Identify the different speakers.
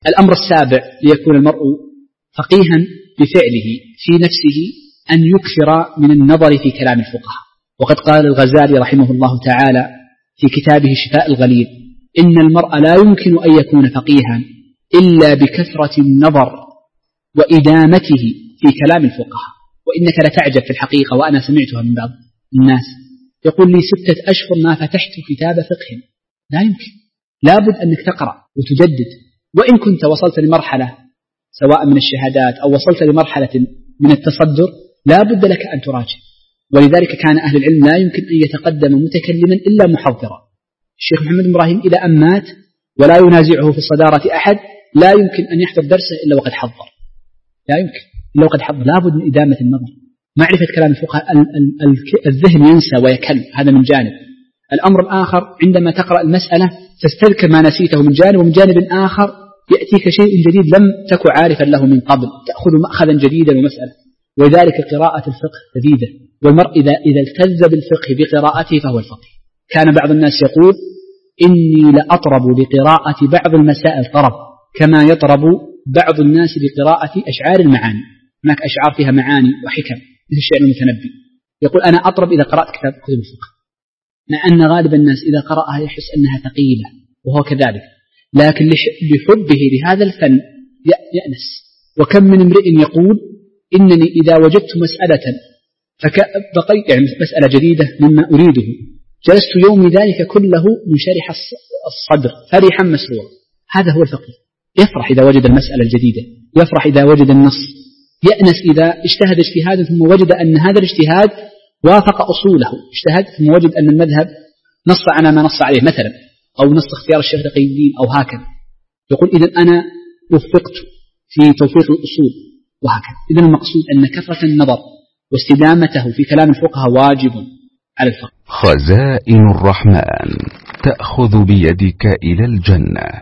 Speaker 1: الأمر السابع ليكون المرء فقيها بفعله في نفسه أن يكثر من النظر في كلام الفقهاء. وقد قال الغزالي رحمه الله تعالى في كتابه شفاء الغليل: إن المرء لا يمكن أن يكون فقيها إلا بكثرة النظر وإدامته في كلام الفقهاء. وإنك لتعجب في الحقيقة، وأنا سمعتها من بعض الناس يقول لي 6 أشهر ما فتحت كتاب فقه. لا يمكن، لابد أنك تقرأ وتجدد، وإن كنت وصلت لمرحلة سواء من الشهادات أو وصلت لمرحلة من التصدر لابد لك أن تراجع. ولذلك كان أهل العلم لا يمكن أن يتقدم متكلما إلا محضرا. الشيخ محمد بن إبراهيم إذا أمات ولا ينازعه في الصدارة أحد لا يمكن أن يحضر درسه إلا وقد حضر، لا يمكن إلا وقد حضر. لابد من إدامة النظر، معرفة كلام الفقهاء. الذهن ينسى ويكل، هذا من جانب. الأمر الآخر عندما تقرأ المسألة تستذكر ما نسيته من جانب، ومن جانب آخر يأتيك شيء جديد لم تكن عارفا له من قبل، تأخذ مأخذا جديدا ومسألة. وذلك قراءة الفقه جديدة، والمرء إذا التز بالفقه بقراءته فهو الفقيه. كان بعض الناس يقول: إني لأطرب لقراءة بعض المسائل طرب كما يطرب بعض الناس بقراءة أشعار المعاني. هناك أشعار فيها معاني وحكم مثل الشعر المتنبي، يقول: أنا أطرب إذا قرأت كتاب كتب الفقه، مع أن غالب الناس إذا قرأها يحس أنها ثقيلة، وهو كذلك، لكن لحبه لهذا الفن يأنس. وكم من امرئ يقول: إنني إذا وجدت مسألة بقيت يعني مسألة جديدة مما أريده جلست يومي ذلك كله منشرح الصدر فرحا مسرورا. هذا هو الفقيه، يفرح إذا وجد المسألة الجديدة، يفرح إذا وجد النص، يأنس إذا اجتهد اجتهادا ثم وجد أن هذا الاجتهاد وافق أصوله، اجتهد ثم وجد أن المذهب نص على ما نص عليه مثلا، أو نص اختيار الشيخ تقي الدين أو هكذا، يقول: إذن أنا وفقت في توفيق الأصول وهكذا. إذن المقصود أن كثرة النظر واستدامته في كلام الفقهاء واجب على الفقه.
Speaker 2: خزائن الرحمن تأخذ بيدك إلى الجنة.